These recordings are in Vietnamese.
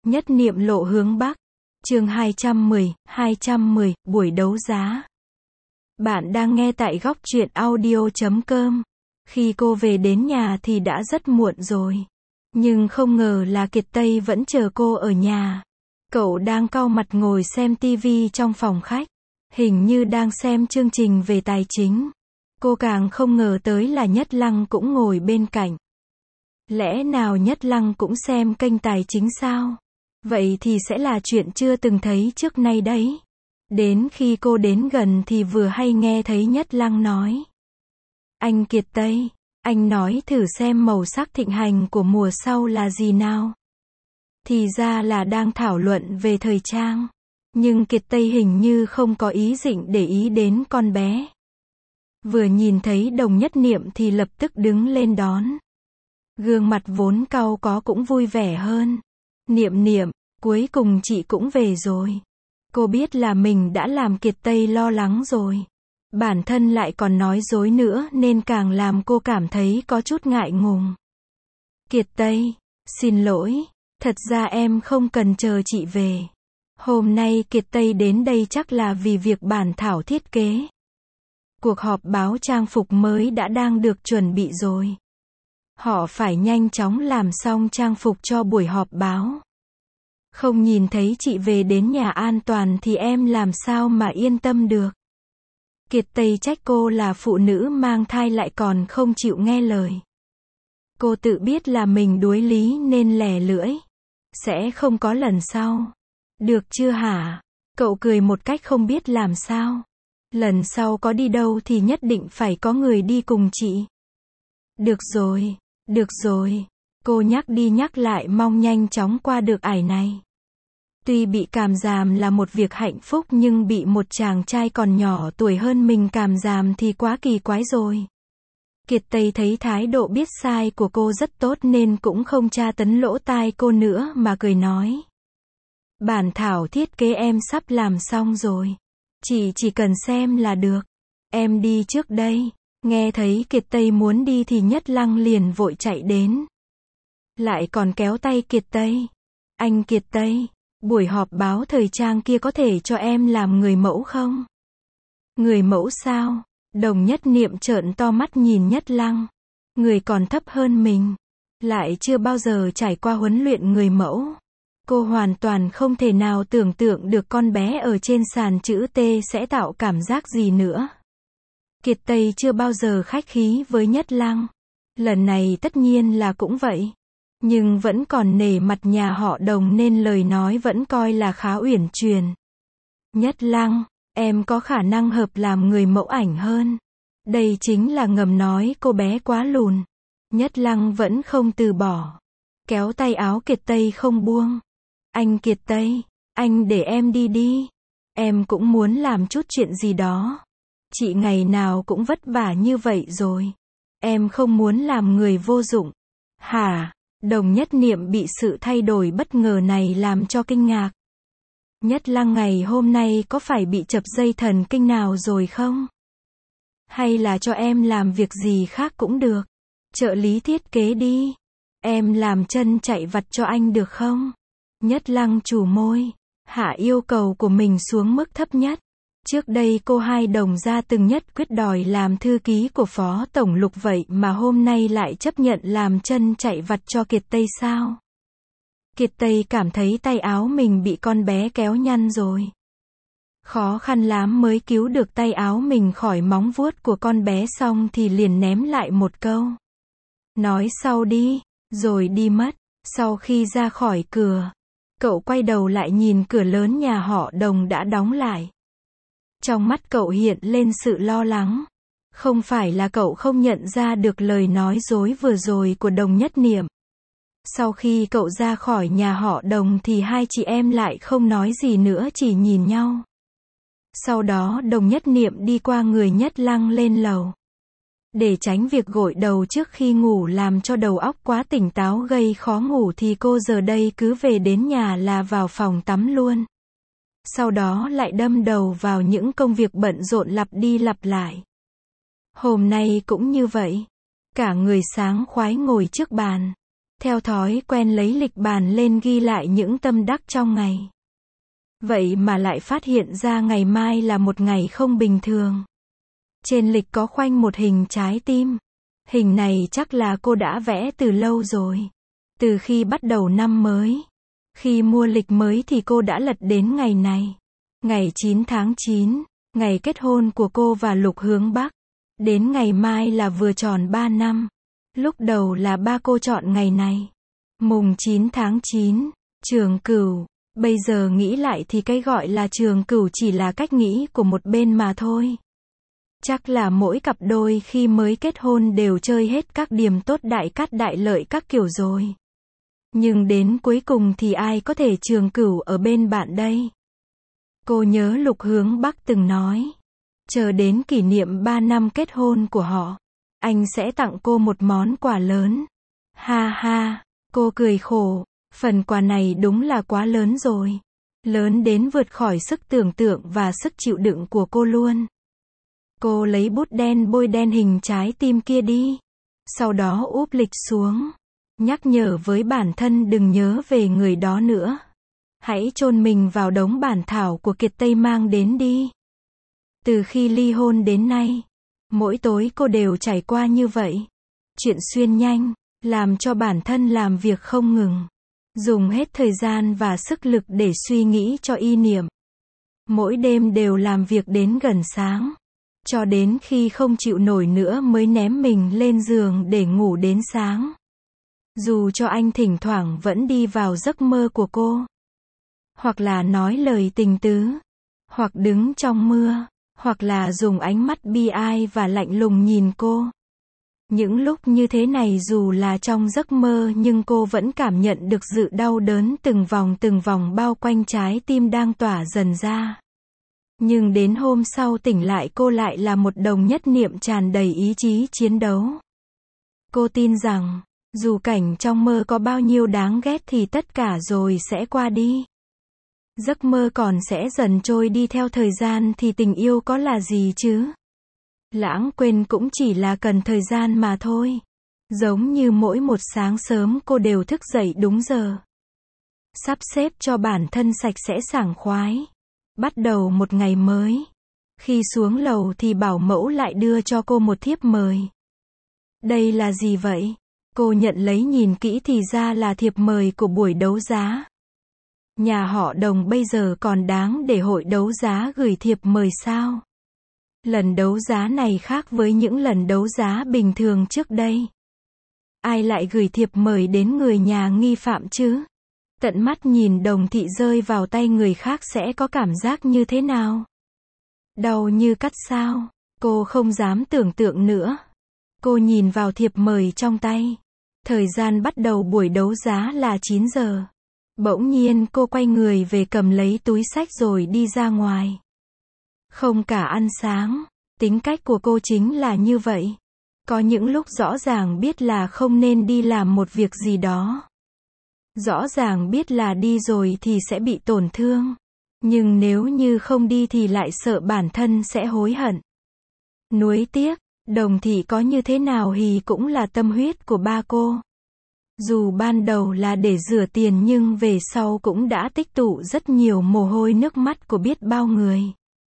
Nhất niệm lộ hướng Bắc. Chương 210, buổi đấu giá. Bạn đang nghe tại góc truyện audio.com. Khi cô về đến nhà thì đã rất muộn rồi. Nhưng không ngờ là Kiệt Tây vẫn chờ cô ở nhà. Cậu đang cau mặt ngồi xem tivi trong phòng khách. Hình như đang xem chương trình về tài chính. Cô càng không ngờ tới là Nhất Lăng cũng ngồi bên cạnh. Lẽ nào Nhất Lăng cũng xem kênh tài chính sao? Vậy thì sẽ là chuyện chưa từng thấy trước nay đấy. Đến khi cô đến gần thì vừa hay nghe thấy Nhất Lăng nói. Anh Kiệt Tây, anh nói thử xem màu sắc thịnh hành của mùa sau là gì nào. Thì ra là đang thảo luận về thời trang. Nhưng Kiệt Tây hình như không có ý định để ý đến con bé. Vừa nhìn thấy Đồng Nhất Niệm thì lập tức đứng lên đón. Gương mặt vốn cau có cũng vui vẻ hơn. Niệm niệm, cuối cùng chị cũng về rồi. Cô biết là mình đã làm Kiệt Tây lo lắng rồi. Bản thân lại còn nói dối nữa nên càng làm cô cảm thấy có chút ngại ngùng. Kiệt Tây, xin lỗi, thật ra em không cần chờ chị về. Hôm nay Kiệt Tây đến đây chắc là vì việc bản thảo thiết kế. Cuộc họp báo trang phục mới đã đang được chuẩn bị rồi. Họ phải nhanh chóng làm xong trang phục cho buổi họp báo. Không nhìn thấy chị về đến nhà an toàn thì em làm sao mà yên tâm được. Kiệt Tây trách cô là phụ nữ mang thai lại còn không chịu nghe lời. Cô tự biết là mình đuối lý nên lẻ lưỡi. Sẽ không có lần sau. Được chưa hả? Cậu cười một cách không biết làm sao. Lần sau có đi đâu thì nhất định phải có người đi cùng chị. Được rồi. Cô nhắc đi nhắc lại mong nhanh chóng qua được ải này. Tuy bị cảm giàm là một việc hạnh phúc nhưng bị một chàng trai còn nhỏ tuổi hơn mình cảm giàm thì quá kỳ quái rồi. Kiệt Tây thấy thái độ biết sai của cô rất tốt nên cũng không tra tấn lỗ tai cô nữa mà cười nói. Bản thảo thiết kế em sắp làm xong rồi. Chị chỉ cần xem là được. Em đi trước đây. Nghe thấy Kiệt Tây muốn đi thì Nhất Lăng liền vội chạy đến. Lại còn kéo tay Kiệt Tây. Anh Kiệt Tây, buổi họp báo thời trang kia có thể cho em làm người mẫu không? Người mẫu sao? Đồng Nhất Niệm trợn to mắt nhìn Nhất Lăng. Người còn thấp hơn mình. Lại chưa bao giờ trải qua huấn luyện người mẫu. Cô hoàn toàn không thể nào tưởng tượng được con bé ở trên sàn chữ T sẽ tạo cảm giác gì nữa. Kiệt Tây chưa bao giờ khách khí với Nhất Lăng. Lần này tất nhiên là cũng vậy. Nhưng vẫn còn nể mặt nhà họ Đồng nên lời nói vẫn coi là khá uyển chuyển. Nhất Lăng, em có khả năng hợp làm người mẫu ảnh hơn. Đây chính là ngầm nói cô bé quá lùn. Nhất Lăng vẫn không từ bỏ. Kéo tay áo Kiệt Tây không buông. Anh Kiệt Tây, anh để em đi đi. Em cũng muốn làm chút chuyện gì đó. Chị ngày nào cũng vất vả như vậy rồi. Em không muốn làm người vô dụng. Hả? Đồng Nhất Niệm bị sự thay đổi bất ngờ này làm cho kinh ngạc. Nhất Lăng ngày hôm nay có phải bị chập dây thần kinh nào rồi không? Hay là cho em làm việc gì khác cũng được. Trợ lý thiết kế đi. Em làm chân chạy vặt cho anh được không? Nhất Lăng trù môi, hạ yêu cầu của mình xuống mức thấp nhất. Trước đây cô hai Đồng gia từng nhất quyết đòi làm thư ký của Phó Tổng Lục vậy mà hôm nay lại chấp nhận làm chân chạy vặt cho Kiệt Tây sao? Kiệt Tây cảm thấy tay áo mình bị con bé kéo nhăn rồi. Khó khăn lắm mới cứu được tay áo mình khỏi móng vuốt của con bé xong thì liền ném lại một câu. Nói sau đi, rồi đi mất. Sau khi ra khỏi cửa, cậu quay đầu lại nhìn cửa lớn nhà họ Đồng đã đóng lại. Trong mắt cậu hiện lên sự lo lắng. Không phải là cậu không nhận ra được lời nói dối vừa rồi của Đồng Nhất Niệm. Sau khi cậu ra khỏi nhà họ Đồng thì hai chị em lại không nói gì nữa chỉ nhìn nhau. Sau đó Đồng Nhất Niệm đi qua người Nhất Lăng lên lầu. Để tránh việc gội đầu trước khi ngủ làm cho đầu óc quá tỉnh táo gây khó ngủ thì cô giờ đây cứ về đến nhà là vào phòng tắm luôn. Sau đó lại đâm đầu vào những công việc bận rộn lặp đi lặp lại. Hôm nay cũng như vậy. Cả người sáng khoái ngồi trước bàn. Theo thói quen lấy lịch bàn lên ghi lại những tâm đắc trong ngày. Vậy mà lại phát hiện ra ngày mai là một ngày không bình thường. Trên lịch có khoanh một hình trái tim. Hình này chắc là cô đã vẽ từ lâu rồi. Từ khi bắt đầu năm mới. Khi mua lịch mới thì cô đã lật đến ngày này. Ngày 9 tháng 9, ngày kết hôn của cô và Lục Hướng Bắc. Đến ngày mai là vừa tròn 3 năm. Lúc đầu là ba cô chọn ngày này. Mùng 9 tháng 9, Trường Cửu. Bây giờ nghĩ lại thì cái gọi là Trường Cửu chỉ là cách nghĩ của một bên mà thôi. Chắc là mỗi cặp đôi khi mới kết hôn đều chơi hết các điểm tốt đại cát đại lợi các kiểu rồi. Nhưng đến cuối cùng thì ai có thể Trường Cửu ở bên bạn đây? Cô nhớ Lục Hướng Bắc từng nói. Chờ đến kỷ niệm 3 năm kết hôn của họ. Anh sẽ tặng cô một món quà lớn. Ha ha, cô cười khổ. Phần quà này đúng là quá lớn rồi. Lớn đến vượt khỏi sức tưởng tượng và sức chịu đựng của cô luôn. Cô lấy bút đen bôi đen hình trái tim kia đi. Sau đó úp lịch xuống. Nhắc nhở với bản thân đừng nhớ về người đó nữa. Hãy chôn mình vào đống bản thảo của Kiệt Tây mang đến đi. Từ khi ly hôn đến nay, mỗi tối cô đều trải qua như vậy. Chuyện xuyên nhanh, làm cho bản thân làm việc không ngừng. Dùng hết thời gian và sức lực để suy nghĩ cho y niệm. Mỗi đêm đều làm việc đến gần sáng. Cho đến khi không chịu nổi nữa mới ném mình lên giường để ngủ đến sáng. Dù cho anh thỉnh thoảng vẫn đi vào giấc mơ của cô. Hoặc là nói lời tình tứ. Hoặc đứng trong mưa. Hoặc là dùng ánh mắt bi ai và lạnh lùng nhìn cô. Những lúc như thế này dù là trong giấc mơ nhưng cô vẫn cảm nhận được sự đau đớn từng vòng bao quanh trái tim đang tỏa dần ra. Nhưng đến hôm sau tỉnh lại cô lại là một đồng nhất niệm tràn đầy ý chí chiến đấu. Cô tin rằng, dù cảnh trong mơ có bao nhiêu đáng ghét thì tất cả rồi sẽ qua đi. Giấc mơ còn sẽ dần trôi đi theo thời gian thì tình yêu có là gì chứ? Lãng quên cũng chỉ là cần thời gian mà thôi. Giống như mỗi một sáng sớm cô đều thức dậy đúng giờ. Sắp xếp cho bản thân sạch sẽ sảng khoái. Bắt đầu một ngày mới. Khi xuống lầu thì bảo mẫu lại đưa cho cô một thiếp mời. Đây là gì vậy? Cô nhận lấy nhìn kỹ thì ra là thiệp mời của buổi đấu giá. Nhà họ Đồng bây giờ còn đáng để hội đấu giá gửi thiệp mời sao? Lần đấu giá này khác với những lần đấu giá bình thường trước đây. Ai lại gửi thiệp mời đến người nhà nghi phạm chứ? Tận mắt nhìn đồng thị rơi vào tay người khác sẽ có cảm giác như thế nào? Đau như cắt sao? Cô không dám tưởng tượng nữa. Cô nhìn vào thiệp mời trong tay. Thời gian bắt đầu buổi đấu giá là 9 giờ. Bỗng nhiên cô quay người về cầm lấy túi xách rồi đi ra ngoài. Không cả ăn sáng. Tính cách của cô chính là như vậy. Có những lúc rõ ràng biết là không nên đi làm một việc gì đó. Rõ ràng biết là đi rồi thì sẽ bị tổn thương. Nhưng nếu như không đi thì lại sợ bản thân sẽ hối hận. Nuối tiếc, Đồng thị có như thế nào thì cũng là tâm huyết của ba cô. Dù ban đầu là để rửa tiền nhưng về sau cũng đã tích tụ rất nhiều mồ hôi nước mắt của biết bao người.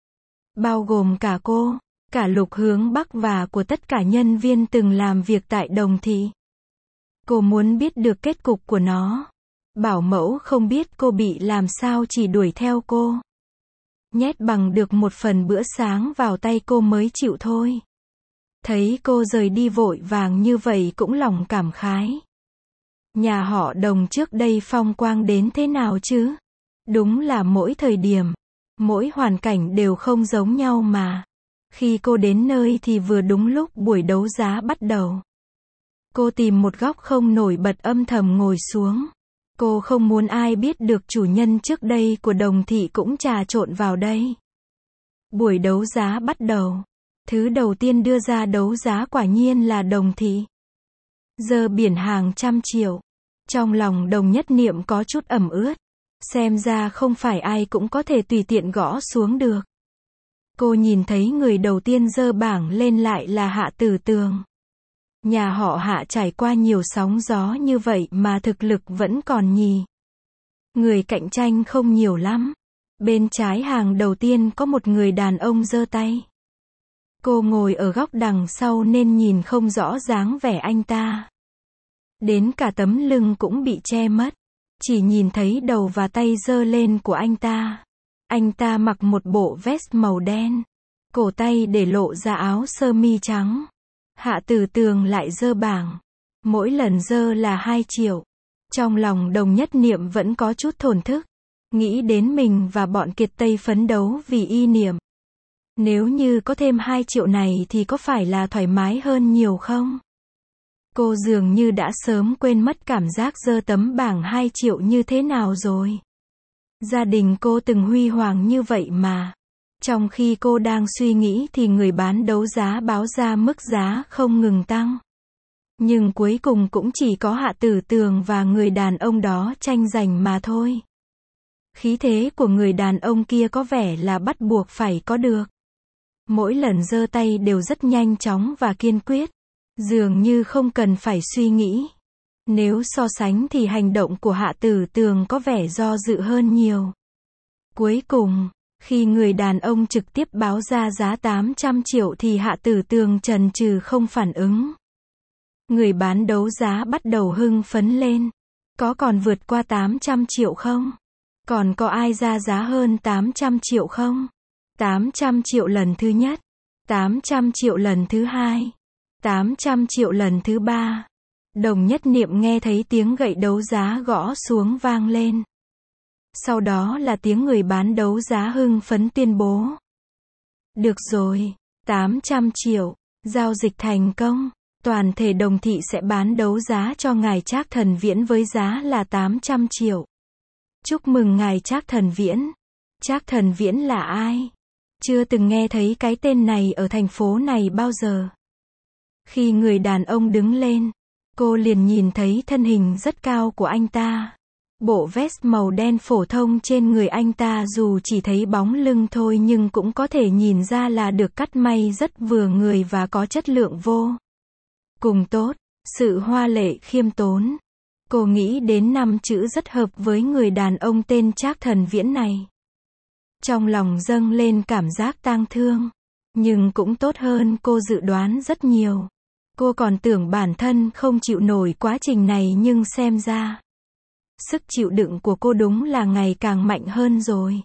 Bao gồm cả cô, cả Lục Hướng Bắc và của tất cả nhân viên từng làm việc tại Đồng thị. Cô muốn biết được kết cục của nó. Bảo mẫu không biết cô bị làm sao chỉ đuổi theo cô. Nhét bằng được một phần bữa sáng vào tay cô mới chịu thôi. Thấy cô rời đi vội vàng như vậy cũng lòng cảm khái. Nhà họ Đồng trước đây phong quang đến thế nào chứ? Đúng là mỗi thời điểm, mỗi hoàn cảnh đều không giống nhau mà. Khi cô đến nơi thì vừa đúng lúc buổi đấu giá bắt đầu. Cô tìm một góc không nổi bật âm thầm ngồi xuống. Cô không muốn ai biết được chủ nhân trước đây của Đồng thị cũng trà trộn vào đây. Buổi đấu giá bắt đầu. Thứ đầu tiên đưa ra đấu giá quả nhiên là Đồng thị. Giờ biển hàng trăm triệu. Trong lòng Đồng Nhất Niệm có chút ẩm ướt. Xem ra không phải ai cũng có thể tùy tiện gõ xuống được. Cô nhìn thấy người đầu tiên giơ bảng lên lại là Hạ Tử Tường. Nhà họ Hạ trải qua nhiều sóng gió như vậy mà thực lực vẫn còn nhì. Người cạnh tranh không nhiều lắm. Bên trái hàng đầu tiên có một người đàn ông giơ tay. Cô ngồi ở góc đằng sau nên nhìn không rõ dáng vẻ anh ta. Đến cả tấm lưng cũng bị che mất. Chỉ nhìn thấy đầu và tay giơ lên của anh ta. Anh ta mặc một bộ vest màu đen. Cổ tay để lộ ra áo sơ mi trắng. Hạ Tử Tường lại giơ bảng. Mỗi lần giơ là 2 triệu. Trong lòng Đồng Nhất Niệm vẫn có chút thổn thức. Nghĩ đến mình và bọn Kiệt Tây phấn đấu vì y niệm. Nếu như có thêm 2 triệu này thì có phải là thoải mái hơn nhiều không? Cô dường như đã sớm quên mất cảm giác giơ tấm bảng 2 triệu như thế nào rồi. Gia đình cô từng huy hoàng như vậy mà. Trong khi cô đang suy nghĩ thì người bán đấu giá báo ra mức giá không ngừng tăng. Nhưng cuối cùng cũng chỉ có Hạ Tử Tường và người đàn ông đó tranh giành mà thôi. Khí thế của người đàn ông kia có vẻ là bắt buộc phải có được. Mỗi lần giơ tay đều rất nhanh chóng và kiên quyết. Dường như không cần phải suy nghĩ. Nếu so sánh thì hành động của Hạ Tử Tường có vẻ do dự hơn nhiều. Cuối cùng, khi người đàn ông trực tiếp báo ra giá 800 triệu thì Hạ Tử Tường chần chừ không phản ứng. Người bán đấu giá bắt đầu hưng phấn lên. Có còn vượt qua 800 triệu không? Còn có ai ra giá hơn 800 triệu không? 800 triệu lần thứ nhất. 800 triệu lần thứ hai. 800 triệu lần thứ ba. Đồng Nhất Niệm nghe thấy tiếng gậy đấu giá gõ xuống vang lên. Sau đó là tiếng người bán đấu giá hưng phấn tuyên bố. Được rồi, 800 triệu, giao dịch thành công. Toàn thể Đồng thị sẽ bán đấu giá cho ngài Trác Thần Viễn với giá là 800 triệu. Chúc mừng ngài Trác Thần Viễn. Trác Thần Viễn là ai? Chưa từng nghe thấy cái tên này ở thành phố này bao giờ. Khi người đàn ông đứng lên, cô liền nhìn thấy thân hình rất cao của anh ta. Bộ vest màu đen phổ thông trên người anh ta dù chỉ thấy bóng lưng thôi nhưng cũng có thể nhìn ra là được cắt may rất vừa người và có chất lượng vô cùng tốt. Sự hoa lệ khiêm tốn. Cô nghĩ đến 5 chữ rất hợp với người đàn ông tên Trác Thần Viễn này. Trong lòng dâng lên cảm giác tang thương. Nhưng cũng tốt hơn cô dự đoán rất nhiều. Cô còn tưởng bản thân không chịu nổi quá trình này nhưng xem ra sức chịu đựng của cô đúng là ngày càng mạnh hơn rồi.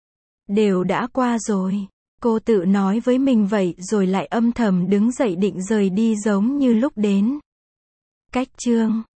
Đều đã qua rồi. Cô tự nói với mình vậy rồi lại âm thầm đứng dậy định rời đi giống như lúc đến. Cách chương